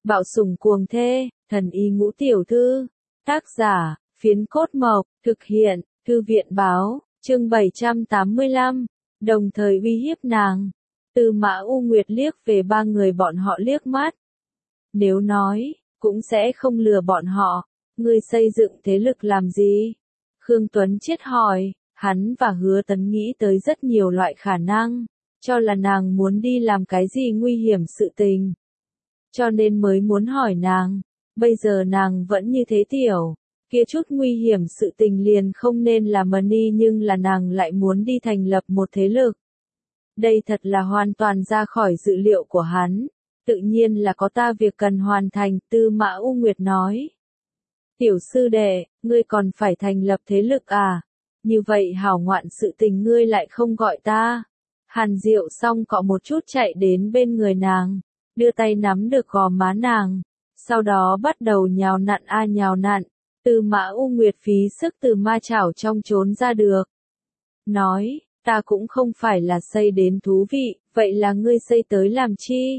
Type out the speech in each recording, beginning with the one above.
Bạo sủng cuồng thê, thần y ngũ tiểu thư. Tác giả, Phiến Cốt Mộc, thực hiện, Thư viện báo, chương 785, đồng thời uy hiếp nàng. Tư Mã U Nguyệt liếc về ba người bọn họ liếc mắt. Nếu nói, cũng sẽ không lừa bọn họ, ngươi xây dựng thế lực làm gì? Khương Tuấn Chiết hỏi, hắn và Hứa Tấn nghĩ tới rất nhiều loại khả năng, cho là nàng muốn đi làm cái gì nguy hiểm sự tình. Cho nên mới muốn hỏi nàng, bây giờ nàng vẫn như thế tiểu, kia chút nguy hiểm sự tình liền không nên là Mani nhưng là nàng lại muốn đi thành lập một thế lực. Đây thật là hoàn toàn ra khỏi dự liệu của hắn, tự nhiên là có ta việc cần hoàn thành, Tư Mã U Nguyệt nói. Tiểu sư đệ, ngươi còn phải thành lập thế lực à? Như vậy hảo ngoạn sự tình ngươi lại không gọi ta. Hàn Diệu xong cọ một chút chạy đến bên người nàng, đưa tay nắm được gò má nàng, sau đó bắt đầu nhào nặn nhào nặn. Tư Mã U Nguyệt phí sức từ ma chảo trong trốn ra được. Nói, ta cũng không phải là xây đến thú vị, vậy là ngươi xây tới làm chi?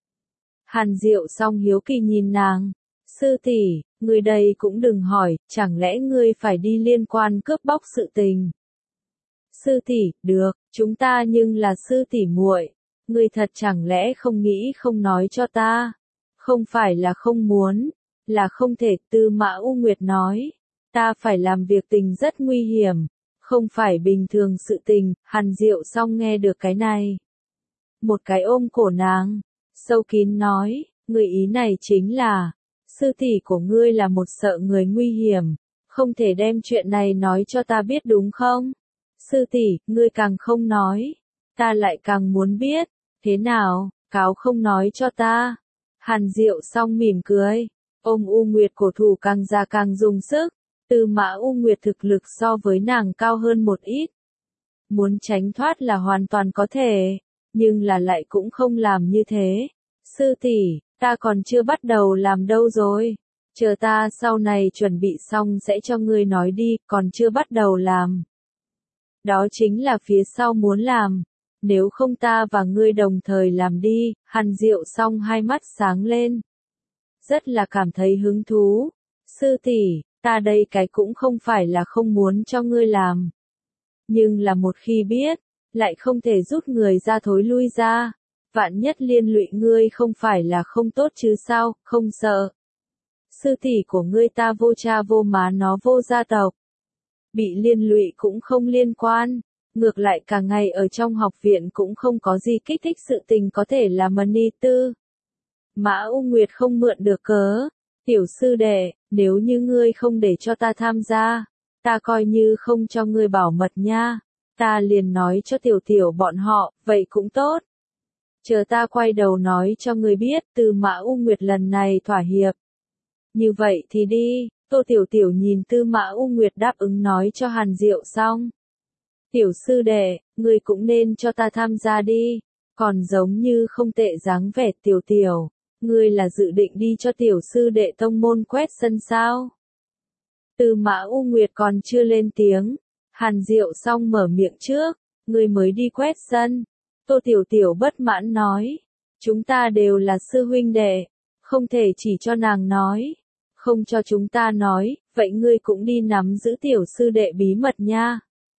Hàn Diệu xong hiếu kỳ nhìn nàng, sư tỷ, ngươi đây cũng đừng hỏi, chẳng lẽ ngươi phải đi liên quan cướp bóc sự tình? Sư tỷ, được, chúng ta nhưng là sư tỷ muội, ngươi thật chẳng lẽ không nghĩ không nói cho ta? Không phải là không muốn, là không thể, Tư Mã U Nguyệt nói, ta phải làm việc tình rất nguy hiểm, không phải bình thường sự tình. Hàn Diệu xong nghe được cái này, một cái ôm cổ nàng, sâu kín nói, người ý này chính là, sư tỷ của ngươi là một sợ người nguy hiểm, không thể đem chuyện này nói cho ta biết đúng không? Sư tỷ, ngươi càng không nói, ta lại càng muốn biết, thế nào, cáo không nói cho ta? Hàn Diệu xong mỉm cười, ôm U Nguyệt cổ thủ càng ra càng dùng sức, Tư Mã U Nguyệt thực lực so với nàng cao hơn một ít. Muốn tránh thoát là hoàn toàn có thể, nhưng là lại cũng không làm như thế. Sư tỷ, ta còn chưa bắt đầu làm đâu rồi, chờ ta sau này chuẩn bị xong sẽ cho ngươi nói đi, còn chưa bắt đầu làm. Đó chính là phía sau muốn làm, nếu không ta và ngươi đồng thời làm đi. Hàn Diệu xong hai mắt sáng lên, rất là cảm thấy hứng thú. Sư tỷ, ta đây cái cũng không phải là không muốn cho ngươi làm, nhưng là một khi biết, lại không thể rút người ra thối lui ra, vạn nhất liên lụy ngươi không phải là không tốt chứ sao, không sợ. Sư tỷ của ngươi ta vô cha vô má nó vô gia tộc, bị liên lụy cũng không liên quan, ngược lại cả ngày ở trong học viện cũng không có gì kích thích sự tình có thể là Mani. Tư Mã U Nguyệt không mượn được cớ, tiểu sư đệ, nếu như ngươi không để cho ta tham gia, ta coi như không cho ngươi bảo mật nha, ta liền nói cho tiểu tiểu bọn họ, vậy cũng tốt. Chờ ta quay đầu nói cho ngươi biết. Tư Mã U Nguyệt lần này thỏa hiệp. Như vậy thì đi. Tô Tiểu Tiểu nhìn Tư Mã U Nguyệt đáp ứng nói cho Hàn Diệu xong. Tiểu sư đệ, ngươi cũng nên cho ta tham gia đi, còn giống như không tệ dáng vẻ. Tiểu Tiểu, ngươi là dự định đi cho tiểu sư đệ tông môn quét sân sao? Tư Mã U Nguyệt còn chưa lên tiếng, Hàn Diệu xong mở miệng trước, ngươi mới đi quét sân. Tô Tiểu Tiểu bất mãn nói, chúng ta đều là sư huynh đệ, không thể chỉ cho nàng nói, không cho chúng ta nói, vậy ngươi cũng đi nắm giữ tiểu sư đệ bí mật nha.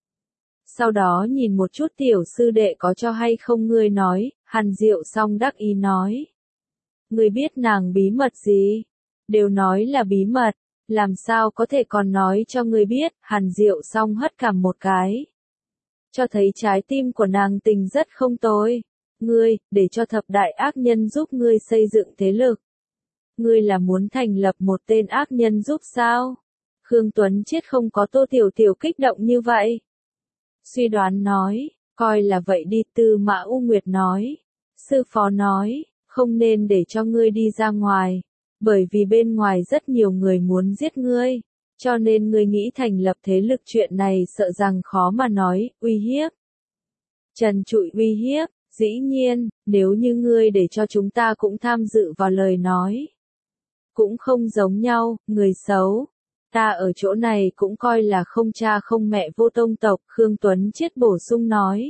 Sau đó nhìn một chút tiểu sư đệ có cho hay không ngươi nói. Hàn Diệu xong đắc ý nói, ngươi biết nàng bí mật gì? Đều nói là bí mật, làm sao có thể còn nói cho ngươi biết? Hàn Diệu xong hất cằm một cái, cho thấy trái tim của nàng tình rất không tồi. Ngươi, để cho thập đại ác nhân giúp ngươi xây dựng thế lực. Ngươi là muốn thành lập một tên ác nhân giúp sao? Khương Tuấn Chiết không có Tô Tiểu Tiểu kích động như vậy. Suy đoán nói, coi là vậy đi. Tư Mã U Nguyệt nói, sư phó nói, không nên để cho ngươi đi ra ngoài, bởi vì bên ngoài rất nhiều người muốn giết ngươi, cho nên ngươi nghĩ thành lập thế lực chuyện này sợ rằng khó mà nói. Uy hiếp, trần trụi uy hiếp, dĩ nhiên, nếu như ngươi để cho chúng ta cũng tham dự vào lời nói, cũng không giống nhau. Người xấu, ta ở chỗ này cũng coi là không cha không mẹ vô tông tộc. Khương Tuấn Chiết bổ sung nói.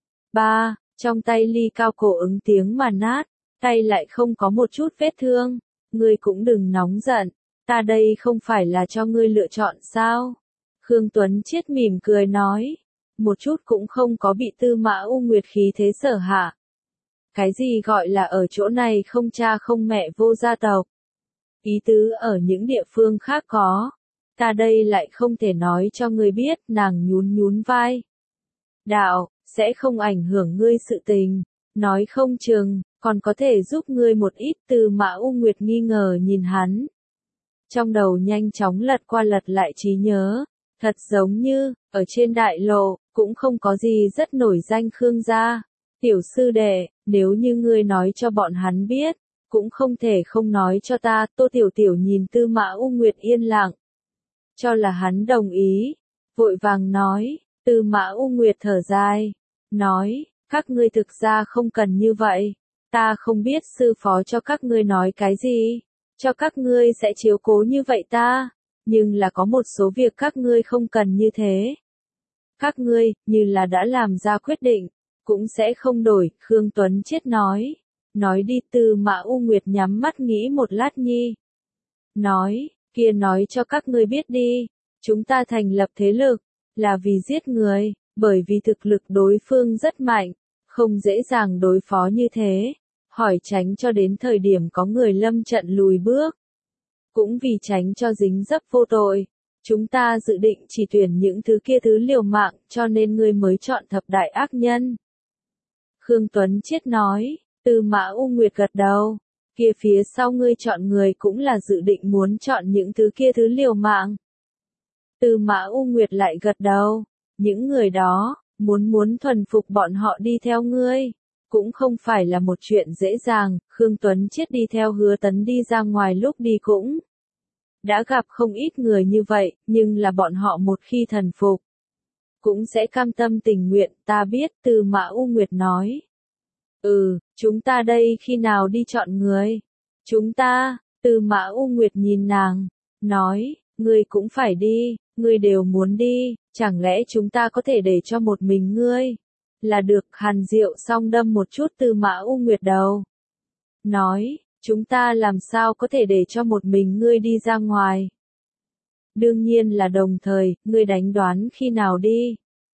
Trong tay ly cao cổ ứng tiếng mà nát, tay lại không có một chút vết thương, ngươi cũng đừng nóng giận, ta đây không phải là cho ngươi lựa chọn sao? Khương Tuấn Chiết mỉm cười nói, một chút cũng không có bị Tư Mã U Nguyệt khí thế sở hạ. Cái gì gọi là ở chỗ này không cha không mẹ vô gia tộc? Ý tứ ở những địa phương khác có. Ta đây lại không thể nói cho ngươi biết, nàng nhún nhún vai. Đạo, sẽ không ảnh hưởng ngươi sự tình. Nói không chừng, còn có thể giúp ngươi một ít. Tư Mã U Nguyệt nghi ngờ nhìn hắn. Trong đầu nhanh chóng lật qua lật lại trí nhớ. Thật giống như, ở trên đại lộ, cũng không có gì rất nổi danh Khương gia. Tiểu sư đệ, nếu như ngươi nói cho bọn hắn biết, cũng không thể không nói cho ta. Tô Tiểu Tiểu nhìn Tư Mã U Nguyệt yên lặng. Cho là hắn đồng ý. Vội vàng nói, Tư Mã U Nguyệt thở dài. Nói, các ngươi thực ra không cần như vậy. Ta không biết sư phó cho các ngươi nói cái gì. Cho các ngươi sẽ chiếu cố như vậy ta. Nhưng là có một số việc các ngươi không cần như thế. Các ngươi, như là đã làm ra quyết định, cũng sẽ không đổi. Khương Tuấn Chiết nói. Nói đi. Tư Mã U Nguyệt nhắm mắt nghĩ một lát nhi. Nói, kia nói cho các ngươi biết đi. Chúng ta thành lập thế lực, là vì giết người, bởi vì thực lực đối phương rất mạnh, không dễ dàng đối phó như thế. Hỏi tránh cho đến thời điểm có người lâm trận lùi bước. Cũng vì tránh cho dính dấp vô tội. Chúng ta dự định chỉ tuyển những thứ kia thứ liều mạng, cho nên ngươi mới chọn thập đại ác nhân. Khương Tuấn Chiết nói. Tư Mã U Nguyệt gật đầu. Kia phía sau ngươi chọn người cũng là dự định muốn chọn những thứ kia thứ liều mạng. Tư Mã U Nguyệt lại gật đầu. Những người đó, muốn thuần phục bọn họ đi theo ngươi, cũng không phải là một chuyện dễ dàng. Khương Tuấn Chiết đi theo Hứa Tấn đi ra ngoài lúc đi cũng đã gặp không ít người như vậy, nhưng là bọn họ một khi thần phục, cũng sẽ cam tâm tình nguyện. Ta biết. Tư Mã U Nguyệt nói. Chúng ta đây khi nào đi chọn người? Chúng ta. Tư Mã U Nguyệt nhìn nàng, nói, ngươi cũng phải đi, ngươi đều muốn đi, chẳng lẽ chúng ta có thể để cho một mình ngươi? Là được. Hàn Diệu song đâm một chút Tư Mã U Nguyệt đầu. Nói, chúng ta làm sao có thể để cho một mình ngươi đi ra ngoài? Đương nhiên là đồng thời. Ngươi đánh đoán khi nào đi?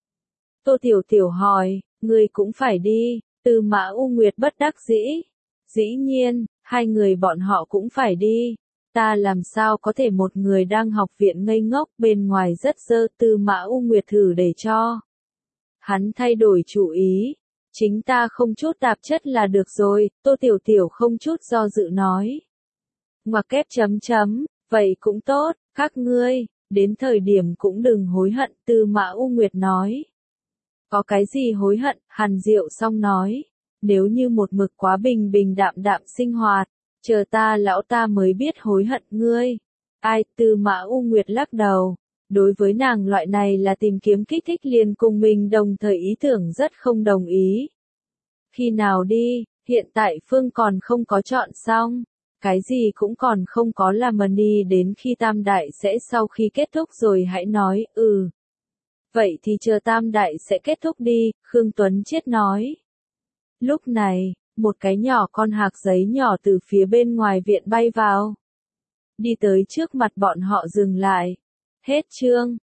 Tô Tiểu Tiểu hỏi. Ngươi cũng phải đi. Tư Mã U Nguyệt bất đắc dĩ. Dĩ nhiên, hai người bọn họ cũng phải đi. Ta làm sao có thể một người đang học viện ngây ngốc bên ngoài rất dơ. Tư Mã U Nguyệt thử để cho hắn thay đổi chủ ý. Chính ta không chút tạp chất là được rồi. Tô Tiểu Tiểu không chút do dự nói. Ngoặc kép chấm chấm, vậy cũng tốt, các ngươi, đến thời điểm cũng đừng hối hận. Tư Mã U Nguyệt nói. Có cái gì hối hận? Hàn Diệu song nói. Nếu như một mực quá bình bình đạm đạm sinh hoạt, chờ ta lão ta mới biết hối hận ngươi. Ai? Tư Mã U Nguyệt lắc đầu. Đối với nàng loại này là tìm kiếm kích thích liền cùng mình đồng thời ý tưởng rất không đồng ý. Khi nào đi? Hiện tại Phương còn không có chọn xong. Cái gì cũng còn không có làm mà đi đến khi tam đại sẽ sau khi kết thúc rồi hãy nói. Vậy thì chờ tam đại sẽ kết thúc đi. Khương Tuấn Chiết nói. Lúc này, một cái nhỏ con hạc giấy nhỏ từ phía bên ngoài viện bay vào. Đi tới trước mặt bọn họ dừng lại. Hết chương.